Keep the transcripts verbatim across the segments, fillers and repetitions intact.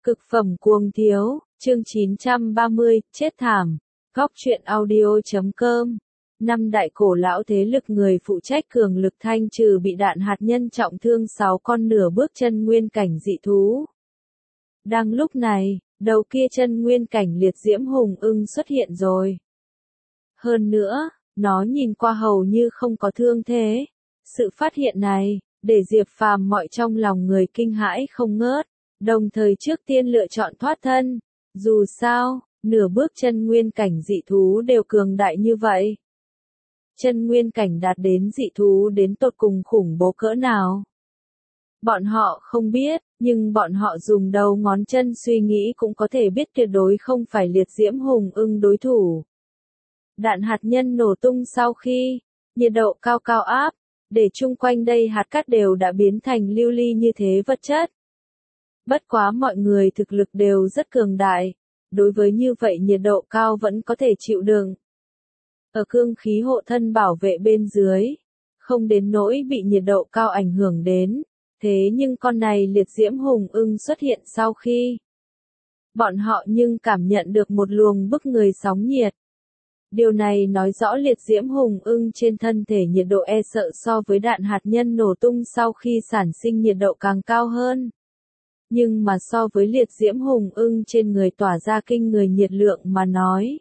Cực phẩm cuồng thiếu, chương chín trăm ba mươi, chết thảm. Góc truyện audio chấm com. Năm đại cổ lão thế lực người phụ trách cường lực thanh trừ bị đạn hạt nhân trọng thương sáu con nửa bước chân nguyên cảnh dị thú. Đang lúc này, đầu kia chân nguyên cảnh liệt diễm hùng ưng xuất hiện rồi. Hơn nữa, nó nhìn qua hầu như không có thương thế. Sự phát hiện này, để Diệp Phàm mọi trong lòng người kinh hãi không ngớt. Đồng thời trước tiên lựa chọn thoát thân. Dù sao, nửa bước chân nguyên cảnh dị thú đều cường đại như vậy. Chân nguyên cảnh đạt đến dị thú đến tột cùng khủng bố cỡ nào. Bọn họ không biết, nhưng bọn họ dùng đầu ngón chân suy nghĩ cũng có thể biết tuyệt đối không phải liệt diễm hùng ưng đối thủ. Đạn hạt nhân nổ tung sau khi, nhiệt độ cao cao áp, để chung quanh đây hạt cát đều đã biến thành lưu ly như thế vật chất. Bất quá mọi người thực lực đều rất cường đại, đối với như vậy nhiệt độ cao vẫn có thể chịu đựng. Ở cương khí hộ thân bảo vệ bên dưới, không đến nỗi bị nhiệt độ cao ảnh hưởng đến, thế nhưng con này liệt diễm hùng ưng xuất hiện sau khi. Bọn họ nhưng cảm nhận được một luồng bức người sóng nhiệt. Điều này nói rõ liệt diễm hùng ưng trên thân thể nhiệt độ e sợ so với đạn hạt nhân nổ tung sau khi sản sinh nhiệt độ càng cao hơn. Nhưng mà so với liệt diễm hùng ưng trên người tỏa ra kinh người nhiệt lượng mà nói.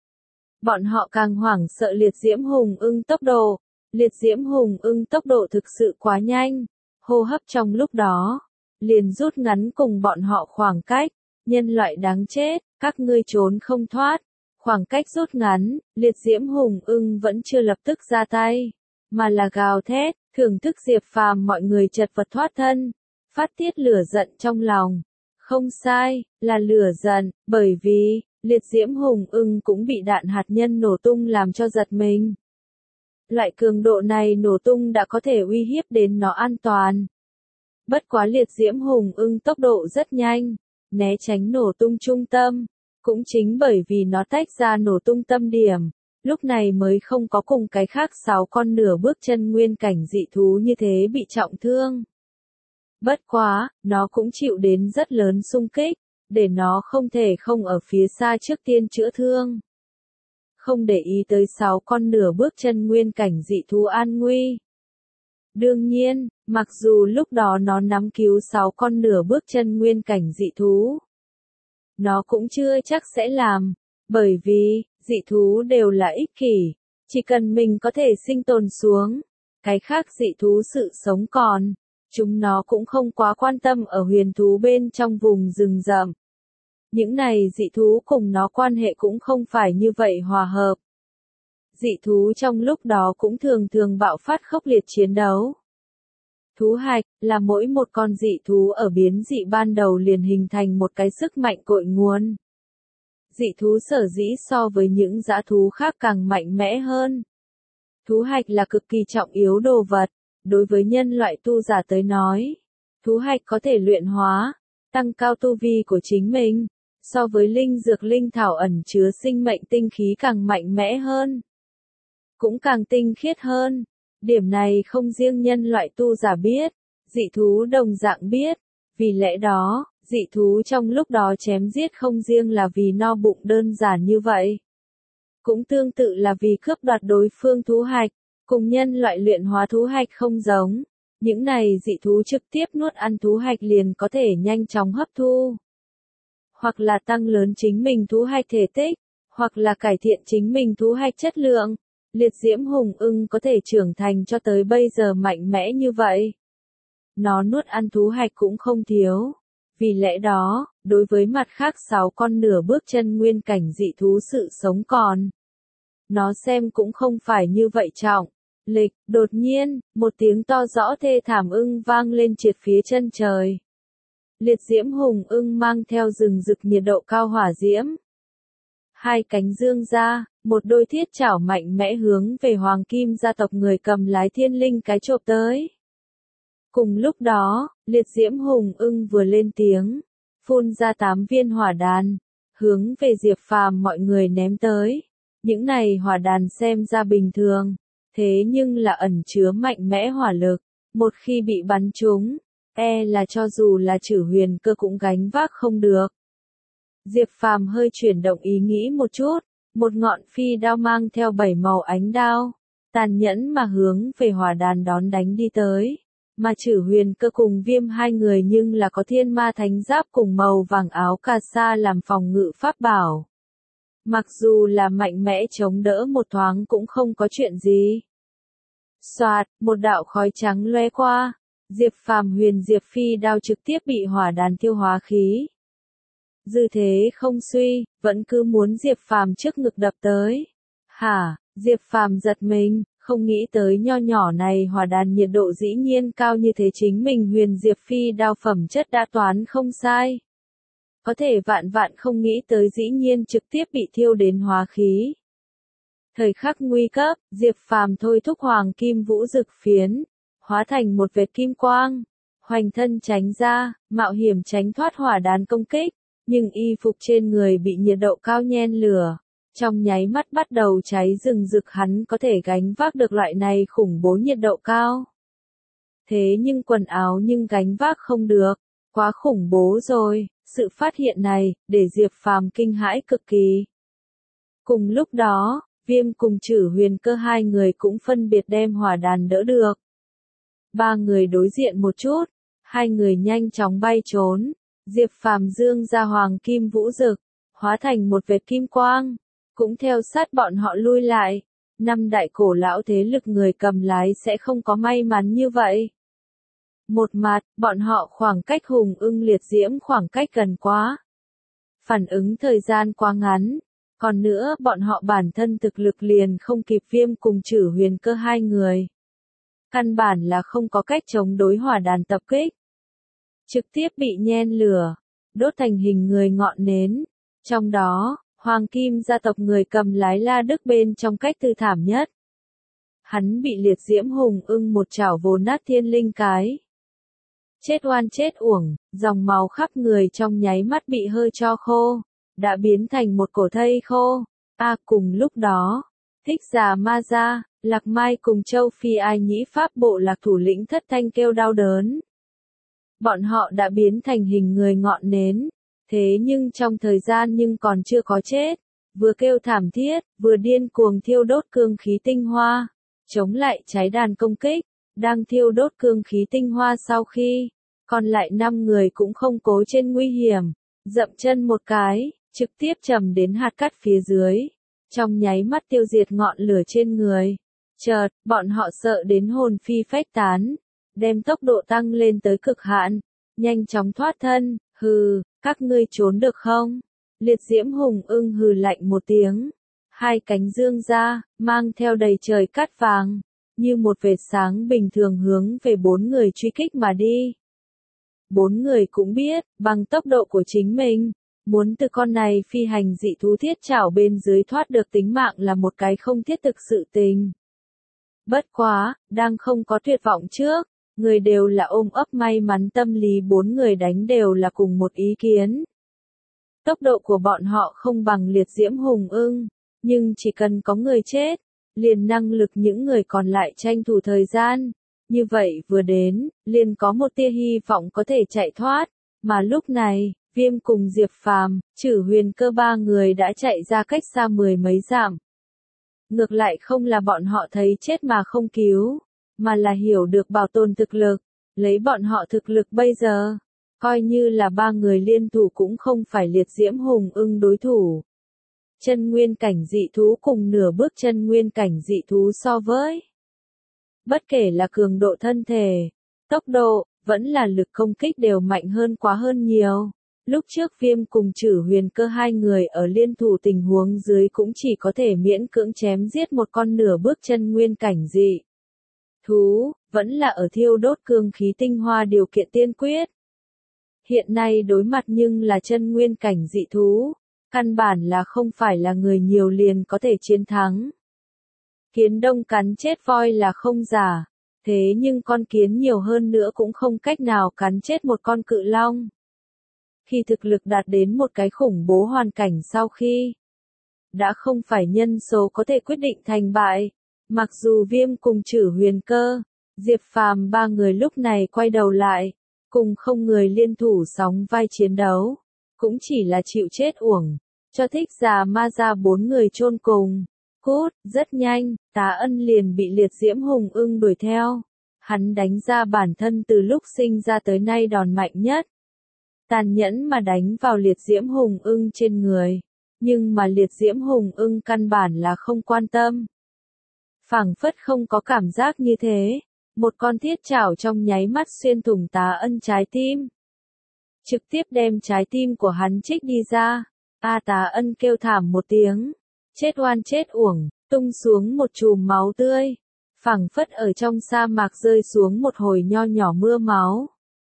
Bọn họ càng hoảng sợ liệt diễm hùng ưng tốc độ. Liệt diễm hùng ưng tốc độ thực sự quá nhanh. Hô hấp trong lúc đó, liền rút ngắn cùng bọn họ khoảng cách. Nhân loại đáng chết, các ngươi trốn không thoát. Khoảng cách rút ngắn, liệt diễm hùng ưng vẫn chưa lập tức ra tay. Mà là gào thét, thưởng thức Diệp Phàm mọi người chật vật thoát thân. Phát tiết lửa giận trong lòng. Không sai, là lửa giận, bởi vì, liệt diễm hùng ưng cũng bị đạn hạt nhân nổ tung làm cho giật mình. Loại cường độ này nổ tung đã có thể uy hiếp đến nó an toàn. Bất quá liệt diễm hùng ưng tốc độ rất nhanh, né tránh nổ tung trung tâm. Cũng chính bởi vì nó tách ra nổ tung tâm điểm, lúc này mới không có cùng cái khác sáu con nửa bước chân nguyên cảnh dị thú như thế bị trọng thương. Bất quá, nó cũng chịu đến rất lớn xung kích, để nó không thể không ở phía xa trước tiên chữa thương. Không để ý tới sáu con nửa bước chân nguyên cảnh dị thú an nguy. Đương nhiên, mặc dù lúc đó nó nắm cứu sáu con nửa bước chân nguyên cảnh dị thú, nó cũng chưa chắc sẽ làm, bởi vì, dị thú đều là ích kỷ, chỉ cần mình có thể sinh tồn xuống, cái khác dị thú sự sống còn. Chúng nó cũng không quá quan tâm ở huyền thú bên trong vùng rừng rậm. Những này dị thú cùng nó quan hệ cũng không phải như vậy hòa hợp. Dị thú trong lúc đó cũng thường thường bạo phát khốc liệt chiến đấu. Thú hạch là mỗi một con dị thú ở biến dị ban đầu liền hình thành một cái sức mạnh cội nguồn. Dị thú sở dĩ so với những dã thú khác càng mạnh mẽ hơn. Thú hạch là cực kỳ trọng yếu đồ vật. Đối với nhân loại tu giả tới nói, thú hạch có thể luyện hóa, tăng cao tu vi của chính mình, so với linh dược linh thảo ẩn chứa sinh mệnh tinh khí càng mạnh mẽ hơn, cũng càng tinh khiết hơn. Điểm này không riêng nhân loại tu giả biết, dị thú đồng dạng biết, vì lẽ đó, dị thú trong lúc đó chém giết không riêng là vì no bụng đơn giản như vậy, cũng tương tự là vì cướp đoạt đối phương thú hạch. Cùng nhân loại luyện hóa thú hạch không giống, những này dị thú trực tiếp nuốt ăn thú hạch liền có thể nhanh chóng hấp thu. Hoặc là tăng lớn chính mình thú hạch thể tích, hoặc là cải thiện chính mình thú hạch chất lượng. Liệt diễm hùng ưng có thể trưởng thành cho tới bây giờ mạnh mẽ như vậy. Nó nuốt ăn thú hạch cũng không thiếu. Vì lẽ đó, đối với mặt khác sáu con nửa bước chân nguyên cảnh dị thú sự sống còn. Nó xem cũng không phải như vậy trọng. Lịch, đột nhiên, một tiếng to rõ thê thảm ưng vang lên triệt phía chân trời. Liệt diễm hùng ưng mang theo rừng rực nhiệt độ cao hỏa diễm. Hai cánh dương ra, một đôi thiết chảo mạnh mẽ hướng về hoàng kim gia tộc người cầm lái thiên linh cái chộp tới. Cùng lúc đó, liệt diễm hùng ưng vừa lên tiếng, phun ra tám viên hỏa đàn, hướng về Diệp Phàm mọi người ném tới. Những này hỏa đàn xem ra bình thường, thế nhưng là ẩn chứa mạnh mẽ hỏa lực, một khi bị bắn trúng, e là cho dù là Trử Huyền Cơ cũng gánh vác không được. Diệp Phàm hơi chuyển động ý nghĩ một chút, một ngọn phi đao mang theo bảy màu ánh đao, tàn nhẫn mà hướng về hỏa đàn đón đánh đi tới. Mà Trử Huyền Cơ cùng Viêm hai người nhưng là có thiên ma thánh giáp cùng màu vàng áo cà sa làm phòng ngự pháp bảo. Mặc dù là mạnh mẽ chống đỡ một thoáng cũng không có chuyện gì. Xoạt, một đạo khói trắng lóe qua, Diệp Phàm huyền diệp phi đao trực tiếp bị hỏa đàn tiêu hóa khí. Dư thế không suy, vẫn cứ muốn Diệp Phàm trước ngực đập tới. Hả, Diệp Phàm giật mình, không nghĩ tới nho nhỏ này hỏa đàn nhiệt độ dĩ nhiên cao như thế, chính mình huyền diệp phi đao phẩm chất đã toán không sai. Có thể vạn vạn không nghĩ tới dĩ nhiên trực tiếp bị thiêu đến hóa khí. Thời khắc nguy cấp, Diệp Phàm thôi thúc hoàng kim vũ dực phiến, hóa thành một vệt kim quang, hoành thân tránh ra, mạo hiểm tránh thoát hỏa đàn công kích, nhưng y phục trên người bị nhiệt độ cao nhen lửa, trong nháy mắt bắt đầu cháy rừng rực, hắn có thể gánh vác được loại này khủng bố nhiệt độ cao. Thế nhưng quần áo nhưng gánh vác không được, quá khủng bố rồi, sự phát hiện này, để Diệp Phàm kinh hãi cực kỳ. Cùng lúc đó, Viêm cùng Trử Huyền Cơ hai người cũng phân biệt đem hỏa đàn đỡ được. Ba người đối diện một chút, hai người nhanh chóng bay trốn, Diệp Phàm dương ra hoàng kim vũ dực, hóa thành một vệt kim quang, cũng theo sát bọn họ lui lại. Năm đại cổ lão thế lực người cầm lái sẽ không có may mắn như vậy. Một mặt, bọn họ khoảng cách hùng ưng liệt diễm khoảng cách gần quá. Phản ứng thời gian quá ngắn. Còn nữa, bọn họ bản thân thực lực liền không kịp Viêm cùng Trử Huyền Cơ hai người. Căn bản là không có cách chống đối hỏa đàn tập kích. Trực tiếp bị nhen lửa, đốt thành hình người ngọn nến. Trong đó, Hoàng Kim gia tộc người cầm lái La Đức bên trong cách tư thảm nhất. Hắn bị liệt diễm hùng ưng một chảo vồ nát thiên linh cái. Chết oan chết uổng, dòng máu khắp người trong nháy mắt bị hơi cho khô, đã biến thành một cổ thây khô. A à, cùng lúc đó, Thích Già Ma Gia, Lạc Mai cùng Châu Phi Ai Nhĩ Pháp bộ lạc thủ lĩnh thất thanh kêu đau đớn. Bọn họ đã biến thành hình người ngọn nến, thế nhưng trong thời gian nhưng còn chưa có chết, vừa kêu thảm thiết, vừa điên cuồng thiêu đốt cương khí tinh hoa, chống lại cháy đàn công kích. Đang thiêu đốt cương khí tinh hoa sau khi, còn lại năm người cũng không cố trên nguy hiểm, dậm chân một cái, trực tiếp trầm đến hạt cát phía dưới, trong nháy mắt tiêu diệt ngọn lửa trên người. Chợt, bọn họ sợ đến hồn phi phách tán, đem tốc độ tăng lên tới cực hạn, nhanh chóng thoát thân. Hừ, các ngươi trốn được không? Liệt diễm hùng ưng hừ lạnh một tiếng, hai cánh dương ra, mang theo đầy trời cát vàng, như một vệt sáng bình thường hướng về bốn người truy kích mà đi. Bốn người cũng biết, bằng tốc độ của chính mình, muốn từ con này phi hành dị thú thiết chảo bên dưới thoát được tính mạng là một cái không thiết thực sự tình. Bất quá, đang không có tuyệt vọng trước, người đều là ôm ấp may mắn tâm lý, bốn người đánh đều là cùng một ý kiến. Tốc độ của bọn họ không bằng liệt diễm hùng ưng, nhưng chỉ cần có người chết, liền năng lực những người còn lại tranh thủ thời gian. Như vậy vừa đến, liền có một tia hy vọng có thể chạy thoát. Mà lúc này, Viêm cùng Diệp Phàm, Trử Huyền Cơ ba người đã chạy ra cách xa mười mấy dặm. Ngược lại không là bọn họ thấy chết mà không cứu, mà là hiểu được bảo tồn thực lực. Lấy bọn họ thực lực bây giờ, coi như là ba người liên thủ cũng không phải liệt diễm hùng ưng đối thủ. Chân nguyên cảnh dị thú cùng nửa bước chân nguyên cảnh dị thú so với. Bất kể là cường độ thân thể, tốc độ, vẫn là lực công kích đều mạnh hơn quá hơn nhiều. Lúc trước Viêm cùng Trử Huyền Cơ hai người ở liên thủ tình huống dưới cũng chỉ có thể miễn cưỡng chém giết một con nửa bước chân nguyên cảnh dị thú, vẫn là ở thiêu đốt cương khí tinh hoa điều kiện tiên quyết. Hiện nay đối mặt nhưng là chân nguyên cảnh dị thú, căn bản là không phải là người nhiều liền có thể chiến thắng. Kiến đông cắn chết voi là không giả, thế nhưng con kiến nhiều hơn nữa cũng không cách nào cắn chết một con cự long. Khi thực lực đạt đến một cái khủng bố hoàn cảnh sau khi, đã không phải nhân số có thể quyết định thành bại. Mặc dù Viêm cùng Trử Huyền Cơ, Diệp Phàm ba người lúc này quay đầu lại, cùng không người liên thủ sóng vai chiến đấu, cũng chỉ là chịu chết uổng, cho thích già ma ra bốn người chôn cùng. Cút, rất nhanh, Tá Ân liền bị liệt diễm hùng ưng đuổi theo. Hắn đánh ra bản thân từ lúc sinh ra tới nay đòn mạnh nhất. Tàn nhẫn mà đánh vào liệt diễm hùng ưng trên người. Nhưng mà liệt diễm hùng ưng căn bản là không quan tâm. Phảng phất không có cảm giác như thế. Một con thiết chảo trong nháy mắt xuyên thủng Tá Ân trái tim. Trực tiếp đem trái tim của hắn trích đi ra. A Tá Ân kêu thảm một tiếng. Chết oan chết uổng, tung xuống một chùm máu tươi. Phảng phất ở trong sa mạc rơi xuống một hồi nho nhỏ mưa máu.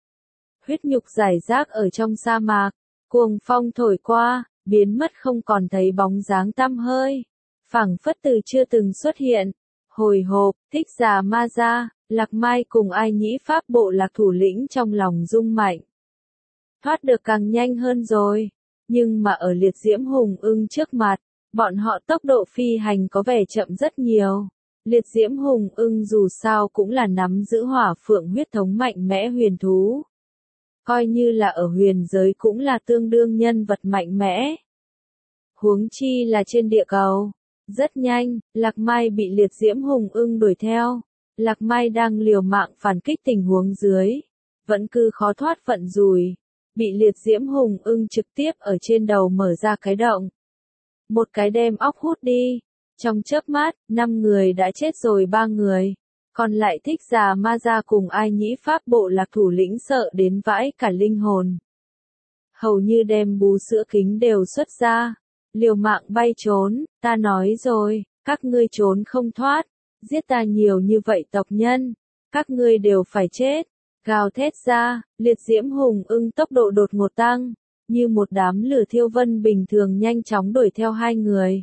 Huyết nhục rải rác ở trong sa mạc, cuồng phong thổi qua, biến mất không còn thấy bóng dáng tăm hơi. Phảng phất từ chưa từng xuất hiện. Hồi hộp, thích già ma ra, Lạc Mai cùng Ai Nhĩ Pháp bộ lạc thủ lĩnh trong lòng rung mạnh. Thoát được càng nhanh hơn rồi, nhưng mà ở liệt diễm hùng ưng trước mặt, bọn họ tốc độ phi hành có vẻ chậm rất nhiều. Liệt diễm hùng ưng dù sao cũng là nắm giữ hỏa phượng huyết thống mạnh mẽ huyền thú. Coi như là ở huyền giới cũng là tương đương nhân vật mạnh mẽ. Huống chi là trên địa cầu. Rất nhanh, Lạc Mai bị liệt diễm hùng ưng đuổi theo. Lạc Mai đang liều mạng phản kích tình huống dưới. Vẫn cứ khó thoát vận rủi. Bị liệt diễm hùng ưng trực tiếp ở trên đầu mở ra cái động. Một cái đem óc hút đi. Trong chớp mắt, năm người đã chết rồi ba người. Còn lại thích già ma ra cùng Ai Nhĩ Pháp bộ lạc thủ lĩnh sợ đến vãi cả linh hồn. Hầu như đem bú sữa kính đều xuất ra. Liều mạng bay trốn, ta nói rồi, các ngươi trốn không thoát. Giết ta nhiều như vậy tộc nhân. Các ngươi đều phải chết. Gào thét ra, liệt diễm hùng ưng tốc độ đột ngột tăng. Như một đám lửa thiêu vân bình thường nhanh chóng đuổi theo hai người.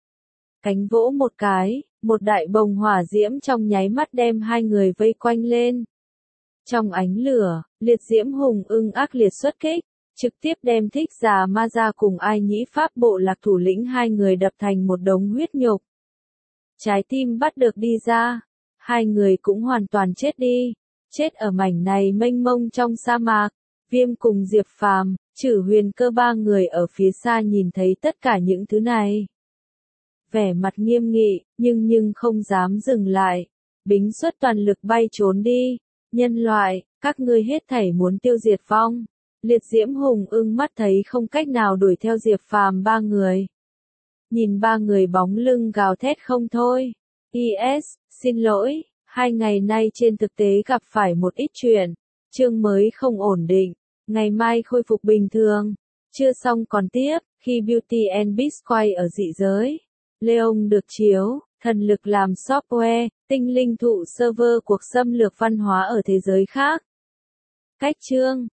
Cánh vỗ một cái, một đại bồng hỏa diễm trong nháy mắt đem hai người vây quanh lên. Trong ánh lửa, liệt diễm hùng ưng ác liệt xuất kích, trực tiếp đem thích già ma ra cùng Ai Nhĩ Pháp bộ lạc thủ lĩnh hai người đập thành một đống huyết nhục. Trái tim bắt được đi ra, hai người cũng hoàn toàn chết đi, chết ở mảnh này mênh mông trong sa mạc. Viêm cùng Diệp Phàm, Trử Huyền Cơ ba người ở phía xa nhìn thấy tất cả những thứ này. Vẻ mặt nghiêm nghị, nhưng nhưng không dám dừng lại. Bính xuất toàn lực bay trốn đi. Nhân loại, các ngươi hết thảy muốn tiêu diệt vong. Liệt diễm hùng ưng mắt thấy không cách nào đuổi theo Diệp Phàm ba người. Nhìn ba người bóng lưng gào thét không thôi. i ét, xin lỗi, hai ngày nay trên thực tế gặp phải một ít chuyện. Chương mới không ổn định. Ngày mai khôi phục bình thường. Chưa xong còn tiếp, khi Beauty and Beast quay ở dị giới. Leon được chiếu, thần lực làm software, tinh linh thụ server cuộc xâm lược văn hóa ở thế giới khác. Cách chương